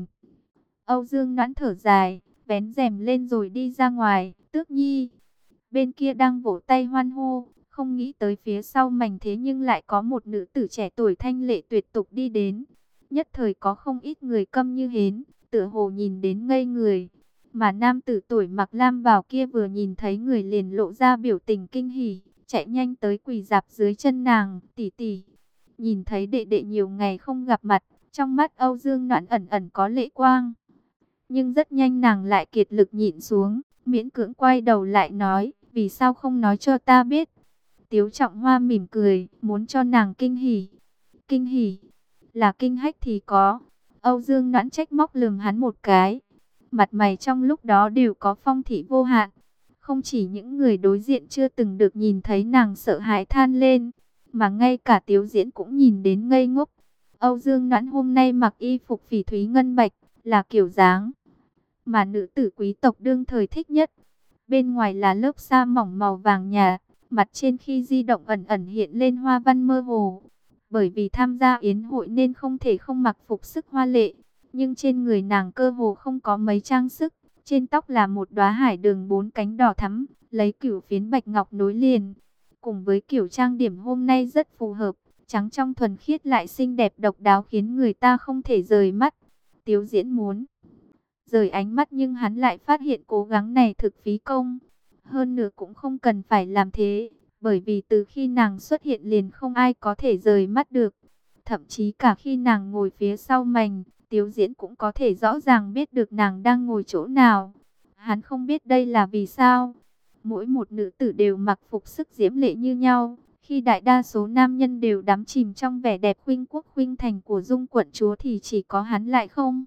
Speaker 1: Âu Dương Noãn thở dài, vén rèm lên rồi đi ra ngoài. Tước Nhi bên kia đang vỗ tay hoan hô, không nghĩ tới phía sau mảnh thế nhưng lại có một nữ tử trẻ tuổi thanh lệ tuyệt tục đi đến. Nhất thời có không ít người câm như hến, tựa hồ nhìn đến ngây người. Mà nam tử tuổi mặc lam bào kia vừa nhìn thấy người liền lộ ra biểu tình kinh hỉ, chạy nhanh tới quỳ dạp dưới chân nàng. Tỷ tỷ, nhìn thấy đệ đệ nhiều ngày không gặp mặt, trong mắt Âu Dương Noãn ẩn ẩn có lệ quang. Nhưng rất nhanh nàng lại kiệt lực nhịn xuống, miễn cưỡng quay đầu lại nói, vì sao không nói cho ta biết? Tiếu Trọng Hoa mỉm cười, muốn cho nàng kinh hỉ. Kinh hỉ? Là kinh hách thì có. Âu Dương Noãn trách móc lườm hắn một cái. Mặt mày trong lúc đó đều có phong thị vô hạn. Không chỉ những người đối diện chưa từng được nhìn thấy nàng sợ hãi than lên, mà ngay cả Tiếu Diễn cũng nhìn đến ngây ngốc. Âu Dương Noãn hôm nay mặc y phục phỉ thúy ngân bạch, là kiểu dáng mà nữ tử quý tộc đương thời thích nhất. Bên ngoài là lớp sa mỏng màu vàng nhạt, mặt trên khi di động ẩn ẩn hiện lên hoa văn mơ hồ. Bởi vì tham gia yến hội nên không thể không mặc phục sức hoa lệ, nhưng trên người nàng cơ hồ không có mấy trang sức. Trên tóc là một đóa hải đường bốn cánh đỏ thắm, lấy cửu phiến bạch ngọc nối liền. Cùng với kiểu trang điểm hôm nay rất phù hợp, trắng trong thuần khiết lại xinh đẹp độc đáo khiến người ta không thể rời mắt. Tiếu Diễn muốn rời ánh mắt nhưng hắn lại phát hiện cố gắng này thực phí công. Hơn nữa cũng không cần phải làm thế, bởi vì từ khi nàng xuất hiện liền không ai có thể rời mắt được. Thậm chí cả khi nàng ngồi phía sau mành, Tiếu Diễn cũng có thể rõ ràng biết được nàng đang ngồi chỗ nào. Hắn không biết đây là vì sao. Mỗi một nữ tử đều mặc phục sức diễm lệ như nhau, khi đại đa số nam nhân đều đắm chìm trong vẻ đẹp khuynh quốc khuynh thành của Dung quận chúa thì chỉ có hắn lại không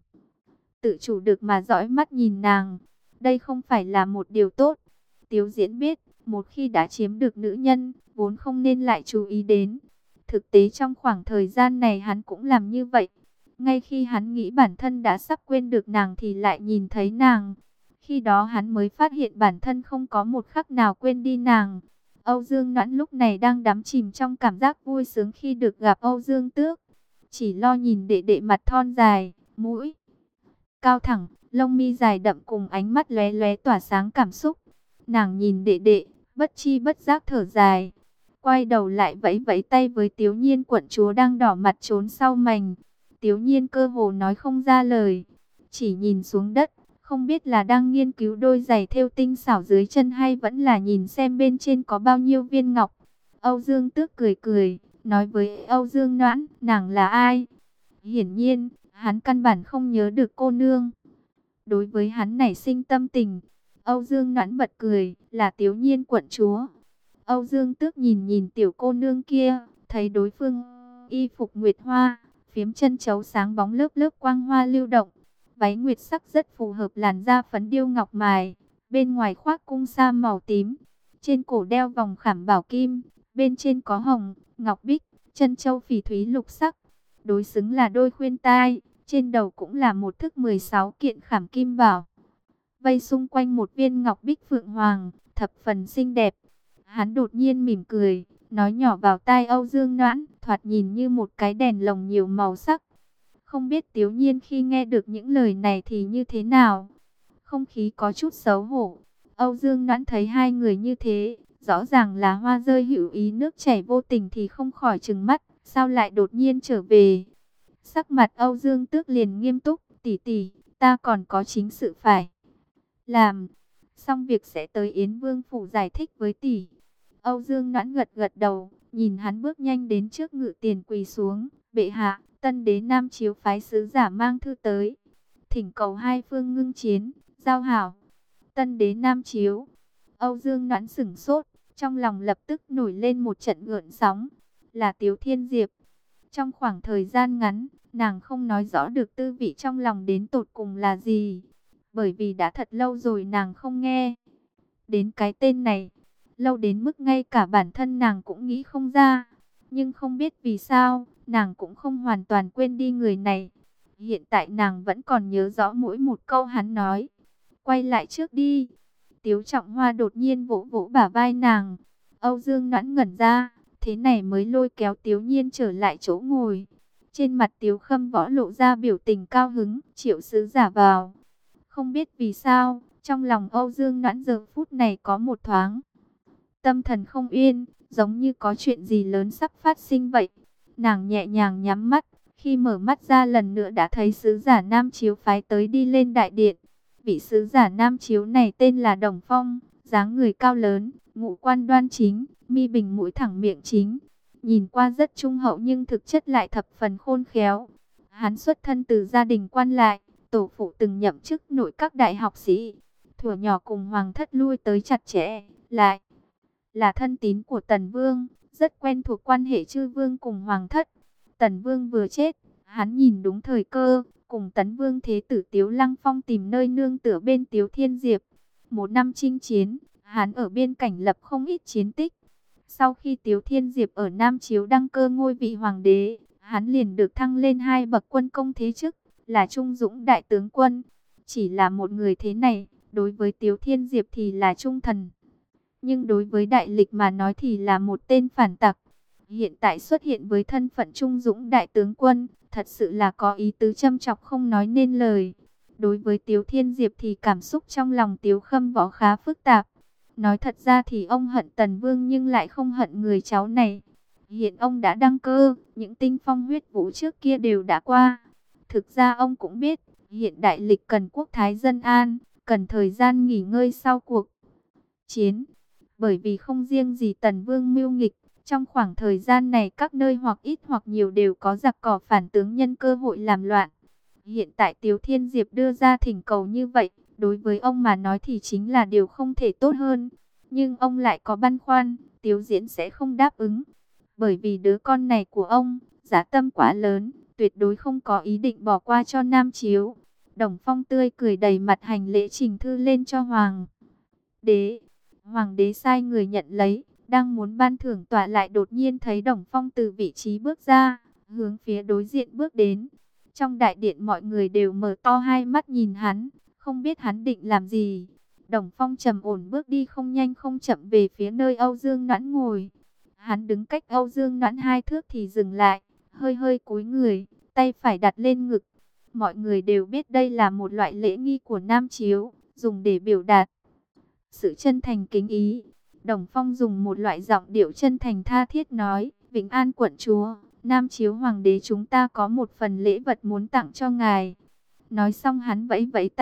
Speaker 1: tự chủ được mà dõi mắt nhìn nàng. Đây không phải là một điều tốt. Tiếu Diễn biết, một khi đã chiếm được nữ nhân, vốn không nên lại chú ý đến. Thực tế trong khoảng thời gian này hắn cũng làm như vậy. Ngay khi hắn nghĩ bản thân đã sắp quên được nàng thì lại nhìn thấy nàng. Khi đó hắn mới phát hiện bản thân không có một khắc nào quên đi nàng. Âu Dương Noãn lúc này đang đắm chìm trong cảm giác vui sướng khi được gặp Âu Dương Tước. Chỉ lo nhìn đệ đệ mặt thon dài, mũi cao thẳng, lông mi dài đậm cùng ánh mắt lóe lóe tỏa sáng cảm xúc. Nàng nhìn đệ đệ, bất chi bất giác thở dài. Quay đầu lại vẫy vẫy tay với Tiếu Nhiên quận chúa đang đỏ mặt trốn sau mành. Tiếu Nhiên cơ hồ nói không ra lời, chỉ nhìn xuống đất, không biết là đang nghiên cứu đôi giày thêu tinh xảo dưới chân hay vẫn là nhìn xem bên trên có bao nhiêu viên ngọc. Âu Dương Tước cười cười, nói với Âu Dương Noãn, nàng là ai? Hiển nhiên, hắn căn bản không nhớ được cô nương. Đối với hắn nảy sinh tâm tình, Âu Dương Noãn bật cười, là Tiếu Nhiên quận chúa. Âu Dương Tước nhìn nhìn tiểu cô nương kia, thấy đối phương y phục nguyệt hoa, phiếm chân chấu sáng bóng lớp lớp quang hoa lưu động. Váy nguyệt sắc rất phù hợp làn da phấn điêu ngọc mài, bên ngoài khoác cung sa màu tím, trên cổ đeo vòng khảm bảo kim, bên trên có hồng, ngọc bích, chân châu phỉ thúy lục sắc, đối xứng là đôi khuyên tai, trên đầu cũng là một thước mười sáu kiện khảm kim bảo. Vây xung quanh một viên ngọc bích phượng hoàng, thập phần xinh đẹp. Hắn đột nhiên mỉm cười, nói nhỏ vào tai Âu Dương Noãn, thoạt nhìn như một cái đèn lồng nhiều màu sắc. Không biết Tiếu Nhiên khi nghe được những lời này thì như thế nào? Không khí có chút xấu hổ. Âu Dương Noãn thấy hai người như thế, rõ ràng là hoa rơi hữu ý nước chảy vô tình thì không khỏi trừng mắt, sao lại đột nhiên trở về? Sắc mặt Âu Dương Tước liền nghiêm túc, tỷ tỷ, ta còn có chính sự phải làm, xong việc sẽ tới Yến Vương phủ giải thích với tỷ. Âu Dương Noãn gật gật đầu, nhìn hắn bước nhanh đến trước ngự tiền quỳ xuống, bệ hạ, tân đế Nam Chiếu phái sứ giả mang thư tới, thỉnh cầu hai phương ngưng chiến, giao hảo. Tân đế Nam Chiếu, Âu Dương Noãn sửng sốt, trong lòng lập tức nổi lên một trận gợn sóng, là Tiếu Thiên Diệp. Trong khoảng thời gian ngắn, nàng không nói rõ được tư vị trong lòng đến tột cùng là gì, bởi vì đã thật lâu rồi nàng không nghe đến cái tên này, lâu đến mức ngay cả bản thân nàng cũng nghĩ không ra. Nhưng không biết vì sao, nàng cũng không hoàn toàn quên đi người này. Hiện tại nàng vẫn còn nhớ rõ mỗi một câu hắn nói. Quay lại trước đi. Tiếu Trọng Hoa đột nhiên vỗ vỗ bả vai nàng. Âu Dương Noãn ngẩn ra, thế này mới lôi kéo Tiếu Nhiên trở lại chỗ ngồi. Trên mặt Tiếu Khâm Võ lộ ra biểu tình cao hứng, triệu sứ giả vào. Không biết vì sao, trong lòng Âu Dương Noãn giờ phút này có một thoáng tâm thần không yên, giống như có chuyện gì lớn sắp phát sinh vậy. Nàng nhẹ nhàng nhắm mắt, khi mở mắt ra lần nữa đã thấy sứ giả Nam Chiếu phái tới đi lên đại điện. Vị sứ giả Nam Chiếu này tên là Đồng Phong, dáng người cao lớn, ngũ quan đoan chính, mi bình mũi thẳng miệng chính. Nhìn qua rất trung hậu nhưng thực chất lại thập phần khôn khéo. Hắn xuất thân từ gia đình quan lại, tổ phụ từng nhậm chức nội các đại học sĩ. Thuở nhỏ cùng hoàng thất lui tới chặt chẽ, lại là thân tín của Tần Vương, rất quen thuộc quan hệ chư vương cùng hoàng thất. Tần Vương vừa chết, hắn nhìn đúng thời cơ, cùng Tấn Vương Thế tử Tiếu Lăng Phong tìm nơi nương tựa bên Tiếu Thiên Diệp. Một năm chinh chiến, hắn ở biên cảnh lập không ít chiến tích. Sau khi Tiếu Thiên Diệp ở Nam Chiếu đăng cơ ngôi vị hoàng đế, hắn liền được thăng lên hai bậc quân công thế chức, là Trung Dũng đại tướng quân. Chỉ là một người thế này, đối với Tiếu Thiên Diệp thì là trung thần, nhưng đối với đại lịch mà nói thì là một tên phản tặc. Hiện tại xuất hiện với thân phận Trung Dũng đại tướng quân, thật sự là có ý tứ châm chọc không nói nên lời. Đối với Tiếu Thiên Diệp thì cảm xúc trong lòng Tiếu Khâm Võ khá phức tạp. Nói thật ra thì ông hận Tần Vương nhưng lại không hận người cháu này. Hiện ông đã đăng cơ, những tinh phong huyết vũ trước kia đều đã qua. Thực ra ông cũng biết, hiện đại lịch cần quốc thái dân an, cần thời gian nghỉ ngơi sau cuộc chiến. Bởi vì không riêng gì Tần Vương mưu nghịch, trong khoảng thời gian này các nơi hoặc ít hoặc nhiều đều có giặc cỏ phản tướng nhân cơ hội làm loạn. Hiện tại Tiếu Thiên Diệp đưa ra thỉnh cầu như vậy, đối với ông mà nói thì chính là điều không thể tốt hơn. Nhưng ông lại có băn khoăn, Tiếu Diễn sẽ không đáp ứng. Bởi vì đứa con này của ông, dã tâm quá lớn, tuyệt đối không có ý định bỏ qua cho Nam Chiếu. Đồng Phong tươi cười đầy mặt hành lễ trình thư lên cho Hoàng đế. Hoàng đế sai người nhận lấy, đang muốn ban thưởng tọa lại đột nhiên thấy Đồng Phong từ vị trí bước ra, hướng phía đối diện bước đến. Trong đại điện mọi người đều mở to hai mắt nhìn hắn, không biết hắn định làm gì. Đồng Phong trầm ổn bước đi không nhanh không chậm về phía nơi Âu Dương Noãn ngồi. Hắn đứng cách Âu Dương Noãn hai thước thì dừng lại, hơi hơi cúi người, tay phải đặt lên ngực. Mọi người đều biết đây là một loại lễ nghi của Nam Chiếu, dùng để biểu đạt sự chân thành kính ý. Đồng Phong dùng một loại giọng điệu chân thành tha thiết nói, Vĩnh An quận chúa, Nam Chiếu hoàng đế chúng ta có một phần lễ vật muốn tặng cho ngài. Nói xong hắn vẫy vẫy tay,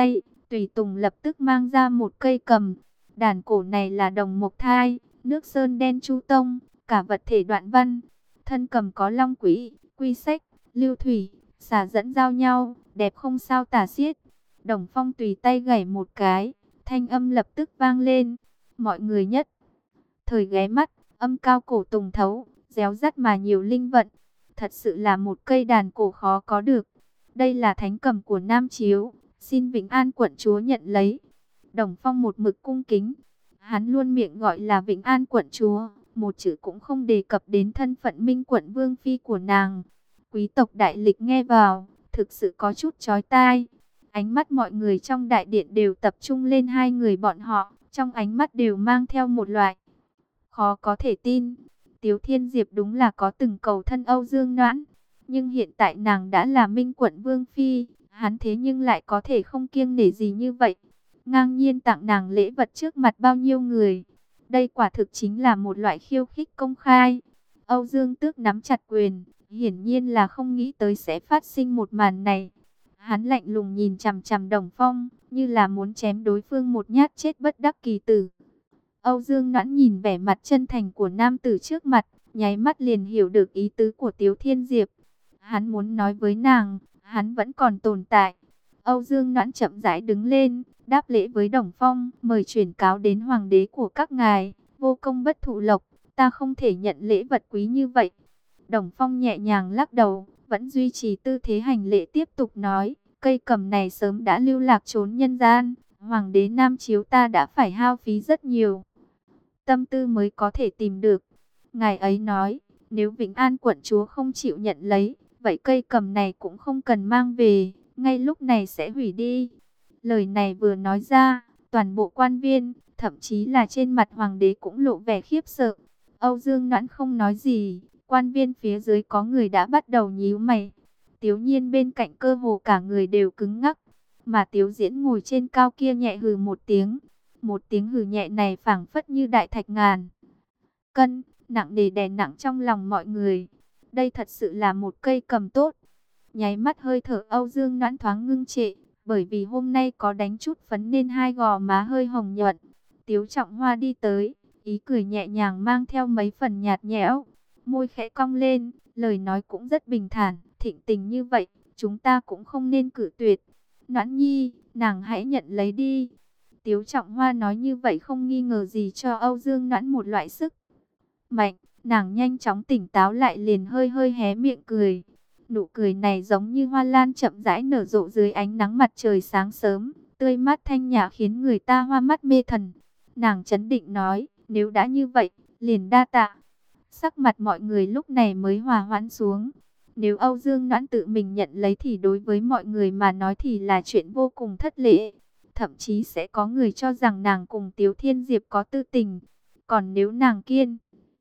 Speaker 1: Tùy tùng lập tức mang ra một cây cầm. Đàn cổ này là đồng mộc thai, nước sơn đen chu tông, cả vật thể đoạn văn. Thân cầm có long quỹ, quy sách, lưu thủy, xà dẫn giao nhau, đẹp không sao tả xiết. Đồng Phong tùy tay gảy một cái, thanh âm lập tức vang lên. Mọi người nhất thời ghé mắt, âm cao cổ tùng thấu, réo rắt mà nhiều linh vận. Thật sự là một cây đàn cổ khó có được. Đây là thánh cầm của Nam Chiếu, xin Vĩnh An quận chúa nhận lấy. Đồng Phong một mực cung kính, hắn luôn miệng gọi là Vĩnh An quận chúa, một chữ cũng không đề cập đến thân phận Minh quận vương phi của nàng. Quý tộc đại lịch nghe vào, thực sự có chút chói tai. Ánh mắt mọi người trong đại điện đều tập trung lên hai người bọn họ, trong ánh mắt đều mang theo một loại khó có thể tin. Tiếu Thiên Diệp đúng là có từng cầu thân Âu Dương Noãn, nhưng hiện tại nàng đã là Minh quận vương phi, hắn thế nhưng lại có thể không kiêng nể gì như vậy, ngang nhiên tặng nàng lễ vật trước mặt bao nhiêu người. Đây quả thực chính là một loại khiêu khích công khai. Âu Dương Tước nắm chặt quyền, hiển nhiên là không nghĩ tới sẽ phát sinh một màn này. Hắn lạnh lùng nhìn chằm chằm Đồng Phong, như là muốn chém đối phương một nhát chết bất đắc kỳ tử. Âu Dương Noãn nhìn vẻ mặt chân thành của nam tử trước mặt, nháy mắt liền hiểu được ý tứ của Tiếu Thiên Diệp. Hắn muốn nói với nàng, hắn vẫn còn tồn tại. Âu Dương Noãn chậm rãi đứng lên, đáp lễ với Đồng Phong, mời chuyển cáo đến hoàng đế của các ngài, vô công bất thụ lộc, ta không thể nhận lễ vật quý như vậy. Đồng Phong nhẹ nhàng lắc đầu, vẫn duy trì tư thế hành lễ tiếp tục nói, cây cầm này sớm đã lưu lạc trốn nhân gian, hoàng đế Nam Chiếu ta đã phải hao phí rất nhiều tâm tư mới có thể tìm được. Ngài ấy nói, nếu Vĩnh An quận chúa không chịu nhận lấy, vậy cây cầm này cũng không cần mang về, ngay lúc này sẽ hủy đi. Lời này vừa nói ra, toàn bộ quan viên, thậm chí là trên mặt hoàng đế cũng lộ vẻ khiếp sợ. Âu Dương Noãn không nói gì, quan viên phía dưới có người đã bắt đầu nhíu mày. Tiếu Nhiên bên cạnh cơ hồ cả người đều cứng ngắc, mà Tiếu Diễn ngồi trên cao kia nhẹ hừ một tiếng. Một tiếng hừ nhẹ này phảng phất như đại thạch ngàn cân, nặng nề đè nặng trong lòng mọi người. Đây thật sự là một cây cầm tốt. Nháy mắt hơi thở Âu Dương Noãn thoáng ngưng trệ, bởi vì hôm nay có đánh chút phấn nên hai gò má hơi hồng nhuận. Tiếu Trọng Hoa đi tới, ý cười nhẹ nhàng mang theo mấy phần nhạt nhẽo, môi khẽ cong lên, lời nói cũng rất bình thản, thịnh tình như vậy, chúng ta cũng không nên cự tuyệt. Noãn nhi, nàng hãy nhận lấy đi. Tiếu Trọng Hoa nói như vậy không nghi ngờ gì cho Âu Dương Noãn một loại sức mạnh. Nàng nhanh chóng tỉnh táo lại, liền hơi hơi hé miệng cười. Nụ cười này giống như hoa lan chậm rãi nở rộ dưới ánh nắng mặt trời sáng sớm, tươi mát thanh nhã khiến người ta hoa mắt mê thần. Nàng trấn định nói, nếu đã như vậy, liền đa tạ. Sắc mặt mọi người lúc này mới hòa hoãn xuống. Nếu Âu Dương Noãn tự mình nhận lấy thì đối với mọi người mà nói thì là chuyện vô cùng thất lễ. Thậm chí sẽ có người cho rằng nàng cùng Tiếu Thiên Diệp có tư tình. Còn nếu nàng kiên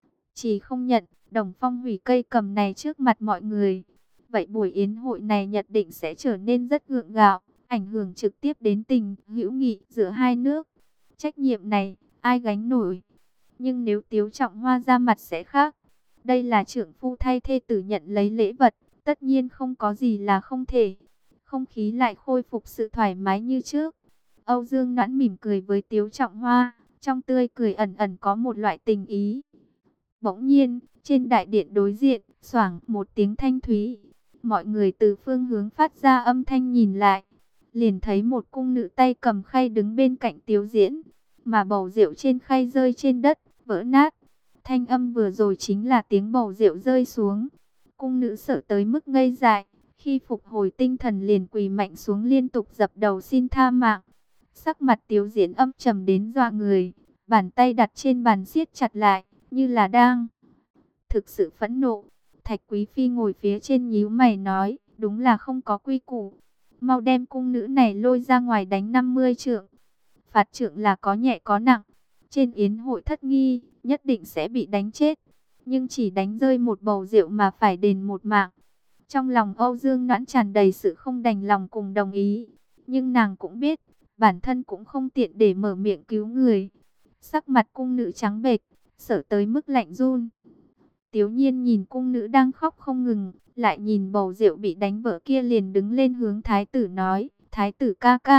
Speaker 1: chỉ không nhận, Đồng Phong hủy cây cầm này trước mặt mọi người, vậy buổi yến hội này nhất định sẽ trở nên rất gượng gạo, ảnh hưởng trực tiếp đến tình hữu nghị giữa hai nước. Trách nhiệm này, ai gánh nổi? Nhưng nếu Tiếu Trọng Hoa ra mặt sẽ khác. Đây là trưởng phu thay thê tử nhận lấy lễ vật, tất nhiên không có gì là không thể. Không khí lại khôi phục sự thoải mái như trước. Âu Dương Noãn mỉm cười với Tiếu Trọng Hoa, trong tươi cười ẩn ẩn có một loại tình ý. Bỗng nhiên, trên đại điện đối diện, xoảng một tiếng thanh thúy. Mọi người từ phương hướng phát ra âm thanh nhìn lại, liền thấy một cung nữ tay cầm khay đứng bên cạnh Tiếu Diễn, mà bầu rượu trên khay rơi trên đất, vỡ nát. Thanh âm vừa rồi chính là tiếng bầu rượu rơi xuống. Cung nữ sợ tới mức ngây dại, khi phục hồi tinh thần liền quỳ mạnh xuống liên tục dập đầu xin tha mạng. Sắc mặt Tiếu Diễn âm trầm đến dọa người, bàn tay đặt trên bàn siết chặt lại, như là đang thực sự phẫn nộ. Thạch Quý Phi ngồi phía trên nhíu mày nói, đúng là không có quy củ. Mau đem cung nữ này lôi ra ngoài đánh năm mươi trượng. Phạt trượng là có nhẹ có nặng. Trên yến hội thất nghi, nhất định sẽ bị đánh chết. Nhưng chỉ đánh rơi một bầu rượu mà phải đền một mạng. Trong lòng Âu Dương Noãn tràn đầy sự không đành lòng cùng đồng ý. Nhưng nàng cũng biết, bản thân cũng không tiện để mở miệng cứu người. Sắc mặt cung nữ trắng bệch, sợ tới mức lạnh run. Tiếu Nhiên nhìn cung nữ đang khóc không ngừng, lại nhìn bầu rượu bị đánh vỡ kia, liền đứng lên hướng thái tử nói, thái tử ca ca,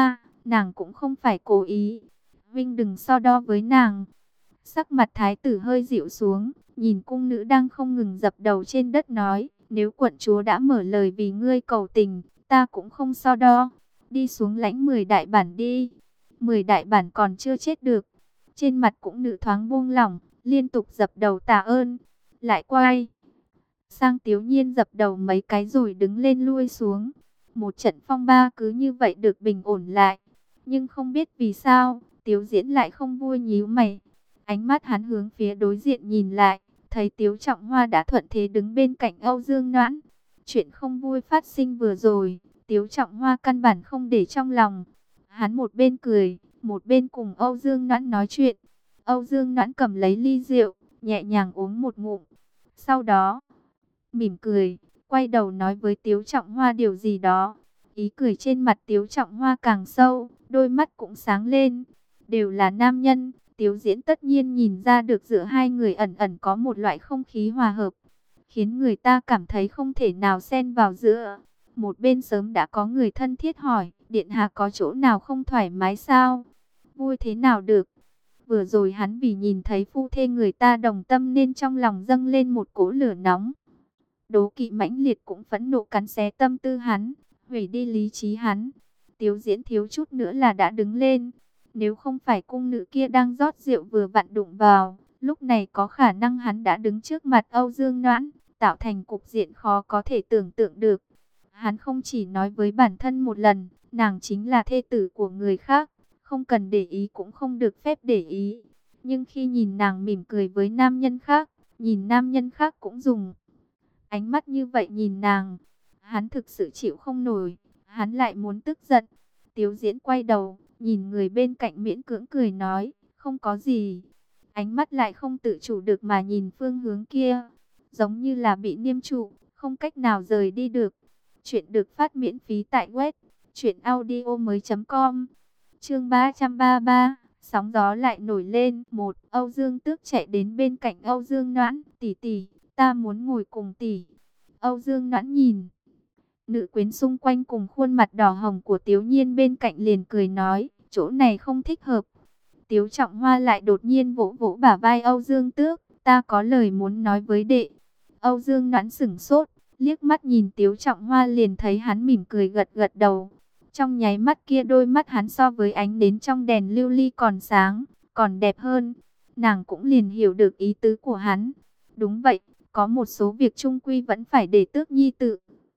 Speaker 1: nàng cũng không phải cố ý. Huynh đừng so đo với nàng. Sắc mặt thái tử hơi dịu xuống, nhìn cung nữ đang không ngừng dập đầu trên đất nói, nếu quận chúa đã mở lời vì ngươi cầu tình, ta cũng không so đo. Đi xuống lãnh mười đại bản đi. Mười đại bản còn chưa chết được. Trên mặt cũng nữ thoáng buông lỏng, liên tục dập đầu tạ ơn. Lại quay sang Tiếu Nhiên dập đầu mấy cái rồi đứng lên lui xuống. Một trận phong ba cứ như vậy được bình ổn lại. Nhưng không biết vì sao, Tiếu Diễn lại không vui, nhíu mày. Ánh mắt hắn hướng phía đối diện nhìn lại, thấy Tiếu Trọng Hoa đã thuận thế đứng bên cạnh Âu Dương Noãn. Chuyện không vui phát sinh vừa rồi, Tiếu Trọng Hoa căn bản không để trong lòng. Hắn một bên cười, một bên cùng Âu Dương Noãn nói chuyện. Âu Dương Noãn cầm lấy ly rượu, nhẹ nhàng uống một ngụm. Sau đó, mỉm cười, quay đầu nói với Tiếu Trọng Hoa điều gì đó. Ý cười trên mặt Tiếu Trọng Hoa càng sâu, đôi mắt cũng sáng lên. Đều là nam nhân, Tiếu Diễn tất nhiên nhìn ra được giữa hai người ẩn ẩn có một loại không khí hòa hợp, khiến người ta cảm thấy không thể nào xen vào giữa. Một bên sớm đã có người thân thiết hỏi, điện hạ có chỗ nào không thoải mái sao? Vui thế nào được? Vừa rồi hắn vì nhìn thấy phu thê người ta đồng tâm nên trong lòng dâng lên một cỗ lửa nóng. Đố kỵ mãnh liệt cũng phẫn nộ cắn xé tâm tư hắn, hủy đi lý trí hắn. Tiếu Diễn thiếu chút nữa là đã đứng lên. Nếu không phải cung nữ kia đang rót rượu vừa vặn đụng vào, lúc này có khả năng hắn đã đứng trước mặt Âu Dương Noãn, tạo thành cục diện khó có thể tưởng tượng được. Hắn không chỉ nói với bản thân một lần, nàng chính là thê tử của người khác, không cần để ý cũng không được phép để ý. Nhưng khi nhìn nàng mỉm cười với nam nhân khác, nhìn nam nhân khác cũng dùng ánh mắt như vậy nhìn nàng, hắn thực sự chịu không nổi, hắn lại muốn tức giận. Tiếu Diễn quay đầu, nhìn người bên cạnh miễn cưỡng cười nói, không có gì. Ánh mắt lại không tự chủ được mà nhìn phương hướng kia, giống như là bị niêm trụ, không cách nào rời đi được. Chuyện được phát miễn phí tại web truyện audio mới chấm com. Chương ba trăm ba mươi ba, sóng gió lại nổi lên. Một, Âu Dương Tước chạy đến bên cạnh Âu Dương Noãn, tỷ tỷ, ta muốn ngồi cùng tỷ. Âu Dương Noãn nhìn nữ quyến xung quanh cùng khuôn mặt đỏ hồng của Tiếu Nhiên bên cạnh liền cười nói, chỗ này không thích hợp. Tiếu Trọng Hoa lại đột nhiên vỗ vỗ bả vai Âu Dương Tước, ta có lời muốn nói với đệ. Âu Dương Noãn sửng sốt, liếc mắt nhìn Tiếu Trọng Hoa liền thấy hắn mỉm cười gật gật đầu. Trong nháy mắt kia đôi mắt hắn so với ánh nến trong đèn lưu ly còn sáng, còn đẹp hơn. Nàng cũng liền hiểu được ý tứ của hắn. Đúng vậy, có một số việc chung quy vẫn phải để Tước Nhi tự